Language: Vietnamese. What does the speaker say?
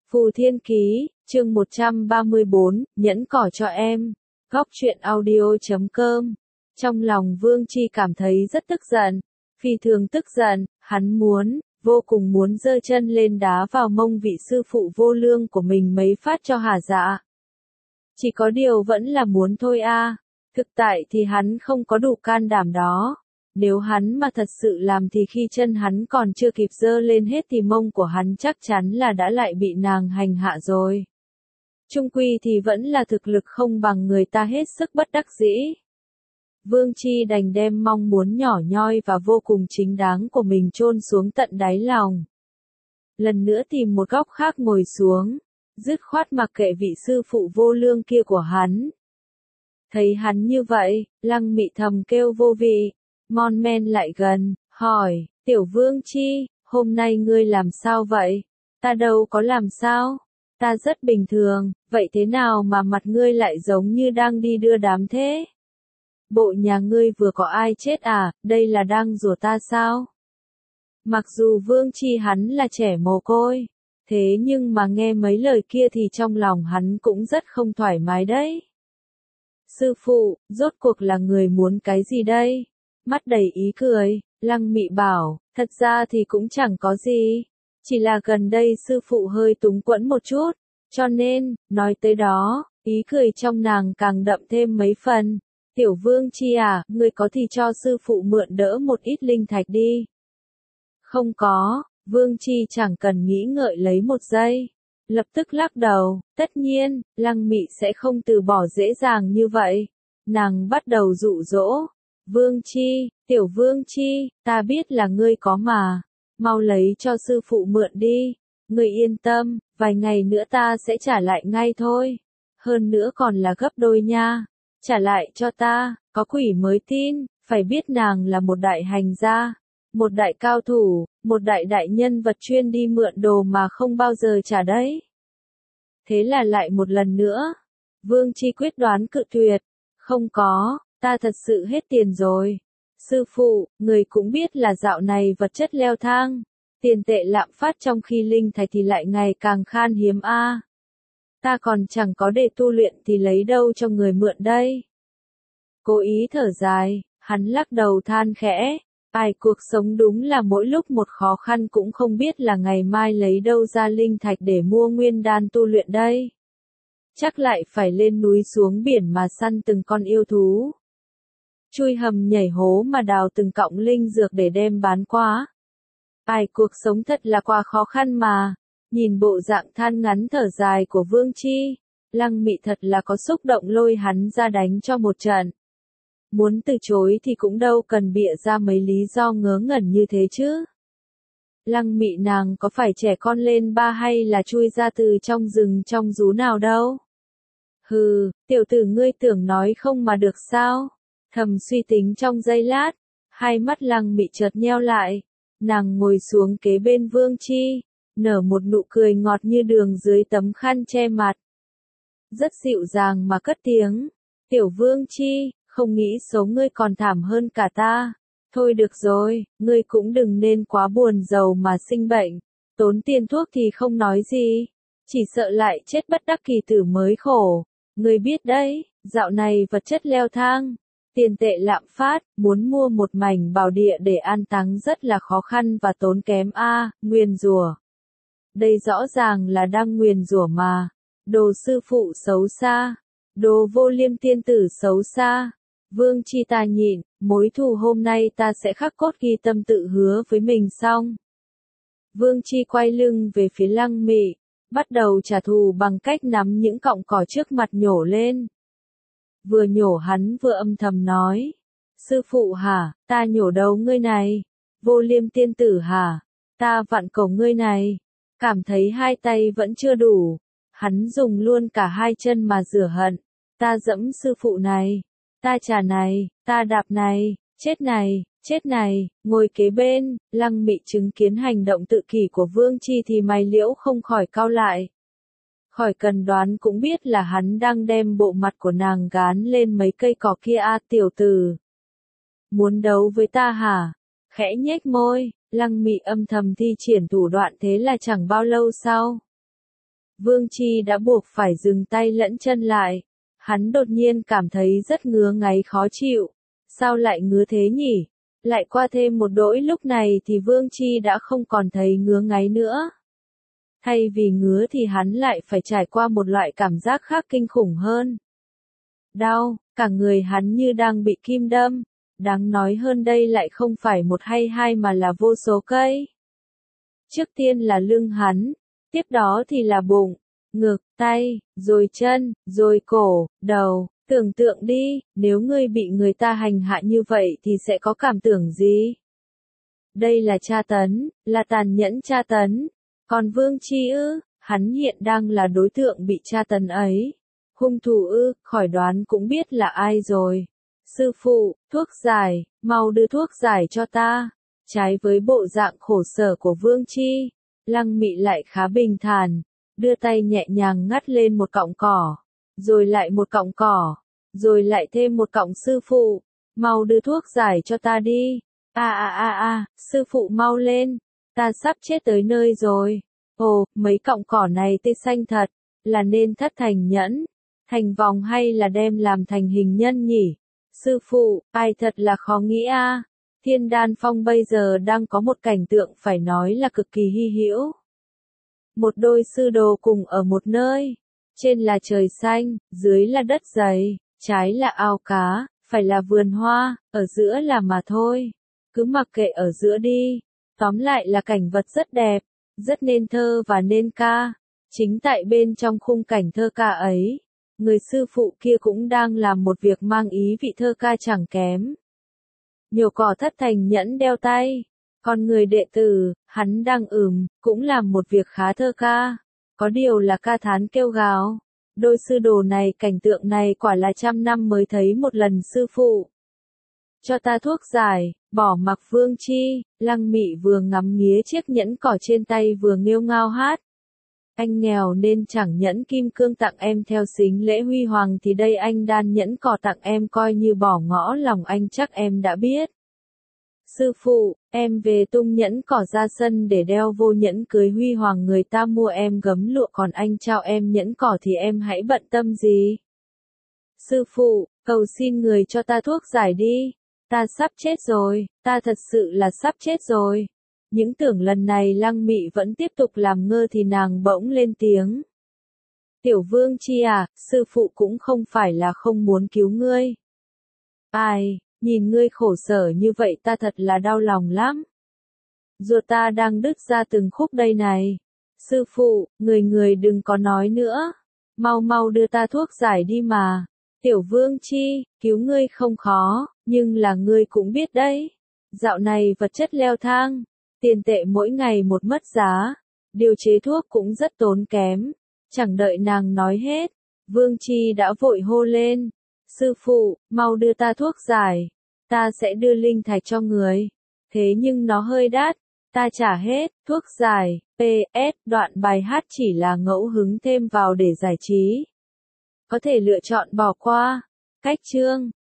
Phù Thiên Ký, chương 134, nhẫn cỏ cho em. Góc truyện audio.com. Trong lòng Vương Chi cảm thấy rất tức giận, phi thường tức giận, hắn vô cùng muốn giơ chân lên đá vào mông vị sư phụ vô lương của mình mấy phát cho hả dạ. Chỉ có điều vẫn là muốn thôi a. Thực tại thì hắn không có đủ can đảm đó. Nếu hắn mà thật sự làm thì khi chân hắn còn chưa kịp giơ lên hết thì mông của hắn chắc chắn là đã lại bị nàng hành hạ rồi. Chung quy thì vẫn là thực lực không bằng người ta, hết sức bất đắc dĩ. Vương Chi đành đem mong muốn nhỏ nhoi và vô cùng chính đáng của mình chôn xuống tận đáy lòng. Lần nữa tìm một góc khác ngồi xuống, dứt khoát mặc kệ vị sư phụ vô lương kia của hắn. Thấy hắn như vậy, Lăng Mị thầm kêu vô vị. Mon men lại gần, hỏi, Tiểu Vương Chi, hôm nay ngươi làm sao vậy? Ta đâu có làm sao? Ta rất bình thường, vậy thế nào mà mặt ngươi lại giống như đang đi đưa đám thế? Bộ nhà ngươi vừa có ai chết à, đây là đang rủa ta sao? Mặc dù Vương Chi hắn là trẻ mồ côi, thế nhưng mà nghe mấy lời kia thì trong lòng hắn cũng rất không thoải mái đấy. Sư phụ, rốt cuộc là người muốn cái gì đây? Mắt đầy ý cười, Lăng Mị bảo, thật ra thì cũng chẳng có gì. Chỉ là gần đây sư phụ hơi túng quẫn một chút, cho nên, nói tới đó, ý cười trong nàng càng đậm thêm mấy phần. Tiểu Vương Chi à, ngươi có thì cho sư phụ mượn đỡ một ít linh thạch đi. Không có, Vương Chi chẳng cần nghĩ ngợi lấy một giây. Lập tức lắc đầu, tất nhiên, Lăng Mị sẽ không từ bỏ dễ dàng như vậy. Nàng bắt đầu dụ dỗ. Vương Chi, Tiểu Vương Chi, ta biết là ngươi có mà. Mau lấy cho sư phụ mượn đi. Ngươi yên tâm, vài ngày nữa ta sẽ trả lại ngay thôi. Hơn nữa còn là gấp đôi nha. Trả lại cho ta, có quỷ mới tin, phải biết nàng là một đại hành gia, một đại cao thủ, một đại nhân vật chuyên đi mượn đồ mà không bao giờ trả đấy. Thế là lại một lần nữa, Vương Chi quyết đoán cự tuyệt, không có, ta thật sự hết tiền rồi. Sư phụ, người cũng biết là dạo này vật chất leo thang, tiền tệ lạm phát trong khi linh thạch thì lại ngày càng khan hiếm a. Ta còn chẳng có để tu luyện thì lấy đâu cho người mượn đây. Cố ý thở dài, hắn lắc đầu than khẽ, ai cuộc sống đúng là mỗi lúc một khó khăn, cũng không biết là ngày mai lấy đâu ra linh thạch để mua nguyên đan tu luyện đây. Chắc lại phải lên núi xuống biển mà săn từng con yêu thú. Chui hầm nhảy hố mà đào từng cọng linh dược để đem bán quá. Ai cuộc sống thật là quá khó khăn mà. Nhìn bộ dạng than ngắn thở dài của Vương Chi, Lăng Mị thật là có xúc động lôi hắn ra đánh cho một trận. Muốn từ chối thì cũng đâu cần bịa ra mấy lý do ngớ ngẩn như thế chứ. Lăng Mị nàng có phải trẻ con lên ba hay là chui ra từ trong rừng trong rú nào đâu. Hừ, tiểu tử ngươi tưởng nói không mà được sao? Thầm suy tính trong giây lát, hai mắt Lăng Mị chợt nheo lại. Nàng ngồi xuống kế bên Vương Chi, nở một nụ cười ngọt như đường dưới tấm khăn che mặt. Rất dịu dàng mà cất tiếng, Tiểu Vương Chi, không nghĩ số ngươi còn thảm hơn cả ta. Thôi được rồi, ngươi cũng đừng nên quá buồn rầu mà sinh bệnh, tốn tiền thuốc thì không nói gì, chỉ sợ lại chết bất đắc kỳ tử mới khổ. Ngươi biết đấy, dạo này vật chất leo thang, tiền tệ lạm phát, muốn mua một mảnh bảo địa để an táng rất là khó khăn và tốn kém a. Nguyền rủa. Đây rõ ràng là đang nguyền rủa mà. Đồ sư phụ xấu xa, đồ Vô Liêm tiên tử xấu xa. Vương Chi ta nhịn, mối thù hôm nay ta sẽ khắc cốt ghi tâm, tự hứa với mình xong. Vương Chi quay lưng về phía Lăng Mị, bắt đầu trả thù bằng cách nắm những cọng cỏ trước mặt nhổ lên. Vừa nhổ hắn vừa âm thầm nói, sư phụ hả, ta nhổ đầu ngươi này. Vô Liêm tiên tử hả, ta vặn cổ ngươi này. Cảm thấy hai tay vẫn chưa đủ, hắn dùng luôn cả hai chân mà rửa hận. Ta dẫm sư phụ này, ta chà này, ta đạp này, chết này. Ngồi kế bên, Lăng Mị chứng kiến hành động tự kỷ của Vương Chi thì mày liễu không khỏi cau lại. Khỏi cần đoán cũng biết là hắn đang đem bộ mặt của nàng gán lên mấy cây cỏ kia a. Tiểu tử, muốn đấu với ta hả? Khẽ nhếch môi, Lăng Mị âm thầm thi triển thủ đoạn, thế là chẳng bao lâu sau, Vương Chi đã buộc phải dừng tay lẫn chân lại. Hắn đột nhiên cảm thấy rất ngứa ngáy khó chịu. Sao lại ngứa thế nhỉ? Lại qua thêm một đỗi lúc này thì Vương Chi đã không còn thấy ngứa ngáy nữa. Thay vì ngứa thì hắn lại phải trải qua một loại cảm giác khác kinh khủng hơn. Đau, cả người hắn như đang bị kim đâm. Đáng nói hơn đây lại không phải một hay hai mà là vô số cây. Trước tiên là lưng hắn, tiếp đó thì là bụng, ngực, tay, rồi chân, rồi cổ, đầu. Tưởng tượng đi, nếu ngươi bị người ta hành hạ như vậy thì sẽ có cảm tưởng gì? Đây là tra tấn, là tàn nhẫn tra tấn. Còn Vương Chi ư, hắn hiện đang là đối tượng bị tra tấn ấy. Hung thủ ư, khỏi đoán cũng biết là ai rồi. Sư phụ, thuốc giải, mau đưa thuốc giải cho ta. Trái với bộ dạng khổ sở của Vương Chi, Lăng Mị lại khá bình thản, đưa tay nhẹ nhàng ngắt lên một cọng cỏ, rồi lại một cọng cỏ, rồi lại thêm một cọng. Sư phụ, mau đưa thuốc giải cho ta đi. Sư phụ mau lên, ta sắp chết tới nơi rồi. Ồ, mấy cọng cỏ này tê xanh thật, là nên thất thành nhẫn, thành vòng hay là đem làm thành hình nhân nhỉ? Sư phụ, ai thật là khó nghĩ a. Thiên Đan Phong bây giờ đang có một cảnh tượng phải nói là cực kỳ hy hữu. Một đôi sư đồ cùng ở một nơi, trên là trời xanh, dưới là đất dày, trái là ao cá, phải là vườn hoa, ở giữa là mà thôi. Cứ mặc kệ ở giữa đi. Tóm lại là cảnh vật rất đẹp, rất nên thơ và nên ca. Chính tại bên trong khung cảnh thơ ca ấy, người sư phụ kia cũng đang làm một việc mang ý vị thơ ca chẳng kém. Nhổ cỏ thất thành nhẫn đeo tay. Còn người đệ tử, hắn đang cũng làm một việc khá thơ ca. Có điều là ca thán kêu gào. Đôi sư đồ này, cảnh tượng này quả là 100 năm mới thấy một lần. Sư phụ, cho ta thuốc giải. Bỏ mặc Vương Chi, Lăng Mị vừa ngắm nghía chiếc nhẫn cỏ trên tay vừa nghêu ngao hát. Anh nghèo nên chẳng nhẫn kim cương tặng em theo sính lễ huy hoàng thì đây anh đan nhẫn cỏ tặng em coi như bỏ ngõ lòng anh chắc em đã biết. Sư phụ, em về tung nhẫn cỏ ra sân để đeo vô nhẫn cưới huy hoàng người ta mua em gấm lụa còn anh trao em nhẫn cỏ thì em hãy bận tâm gì. Sư phụ, cầu xin người cho ta thuốc giải đi. Ta sắp chết rồi, ta thật sự là sắp chết rồi. Những tưởng lần này Lăng Mị vẫn tiếp tục làm ngơ thì nàng bỗng lên tiếng. Tiểu Vương Chi à, sư phụ cũng không phải là không muốn cứu ngươi. Ai, nhìn ngươi khổ sở như vậy ta thật là đau lòng lắm. Ruột ta đang đứt ra từng khúc đây này. Sư phụ, người đừng có nói nữa. Mau mau đưa ta thuốc giải đi mà. Tiểu Vương Chi, cứu ngươi không khó, nhưng là ngươi cũng biết đấy. Dạo này vật chất leo thang, tiền tệ mỗi ngày một mất giá, điều chế thuốc cũng rất tốn kém. Chẳng đợi nàng nói hết, Vương Chi đã vội hô lên. Sư phụ, mau đưa ta thuốc giải, ta sẽ đưa linh thạch cho người. Thế nhưng nó hơi đắt, ta trả hết. Thuốc giải, PS, đoạn bài hát chỉ là ngẫu hứng thêm vào để giải trí. Có thể lựa chọn bỏ qua. Cách chương